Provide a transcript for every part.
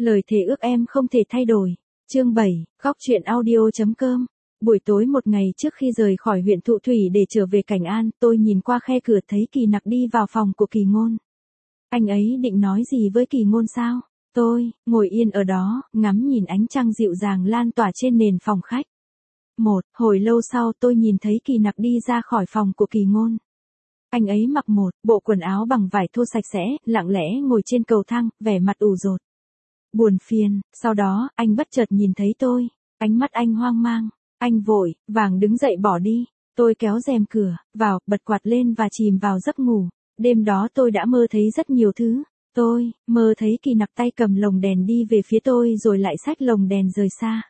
Lời thề ước em không thể thay đổi. Chương 7, Góc truyện audio.com. Buổi tối một ngày trước khi rời khỏi huyện Thụ Thủy để trở về Cảnh An, tôi nhìn qua khe cửa thấy Kỳ Nặc đi vào phòng của Kỳ Ngôn. Anh ấy định nói gì với Kỳ Ngôn sao? Tôi ngồi yên ở đó, ngắm nhìn ánh trăng dịu dàng lan tỏa trên nền phòng khách. Hồi lâu sau tôi nhìn thấy Kỳ Nặc đi ra khỏi phòng của Kỳ Ngôn. Anh ấy mặc một bộ quần áo bằng vải thô sạch sẽ, lặng lẽ ngồi trên cầu thang, vẻ mặt ủ rột, buồn phiền. Sau đó, anh bất chợt nhìn thấy tôi, ánh mắt anh hoang mang, anh vội vàng đứng dậy bỏ đi. Tôi kéo rèm cửa vào, bật quạt lên và chìm vào giấc ngủ. Đêm đó tôi đã mơ thấy rất nhiều thứ. Tôi mơ thấy Kỳ Nặc tay cầm lồng đèn đi về phía tôi rồi lại xách lồng đèn rời xa.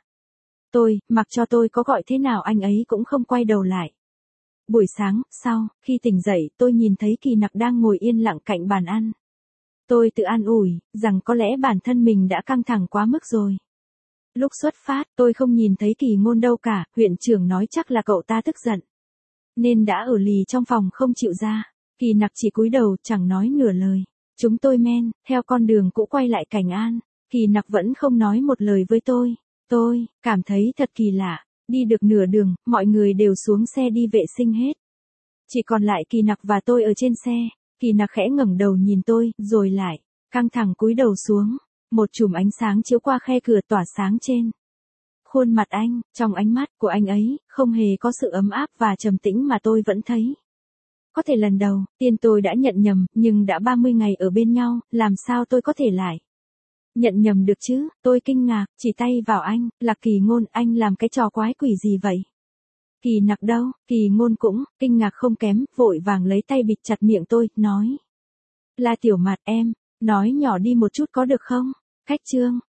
Mặc cho tôi có gọi thế nào anh ấy cũng không quay đầu lại. Buổi sáng sau, khi tỉnh dậy, tôi nhìn thấy Kỳ Nặc đang ngồi yên lặng cạnh bàn ăn. Tôi tự an ủi rằng có lẽ bản thân mình đã căng thẳng quá mức rồi. Lúc xuất phát, tôi không nhìn thấy Kỳ Ngôn đâu cả, huyện trưởng nói chắc là cậu ta tức giận, nên đã ở lì trong phòng không chịu ra. Kỳ Nặc chỉ cúi đầu, chẳng nói nửa lời. Chúng tôi men theo con đường cũ quay lại Cảnh An. Kỳ Nặc vẫn không nói một lời với tôi. Tôi cảm thấy thật kỳ lạ. Đi được nửa đường, mọi người đều xuống xe đi vệ sinh hết. Chỉ còn lại Kỳ Nặc và tôi ở trên xe. Kỳ Nặc khẽ ngẩng đầu nhìn tôi, rồi lại căng thẳng cúi đầu xuống. Một chùm ánh sáng chiếu qua khe cửa tỏa sáng trên khuôn mặt anh. Trong ánh mắt của anh ấy, không hề có sự ấm áp và trầm tĩnh mà tôi vẫn thấy. Có thể lần đầu tiên tôi đã nhận nhầm, nhưng đã 30 ngày ở bên nhau, làm sao tôi có thể lại nhận nhầm được chứ? Tôi kinh ngạc, chỉ tay vào anh, là Kỳ Ngôn. Anh làm cái trò quái quỷ gì vậy? Kỳ Nặc đâu? Kỳ Ngôn cũng kinh ngạc không kém, vội vàng lấy tay bịt chặt miệng tôi, nói: là Tiểu Mạt, em nói nhỏ đi một chút có được không? Khách trương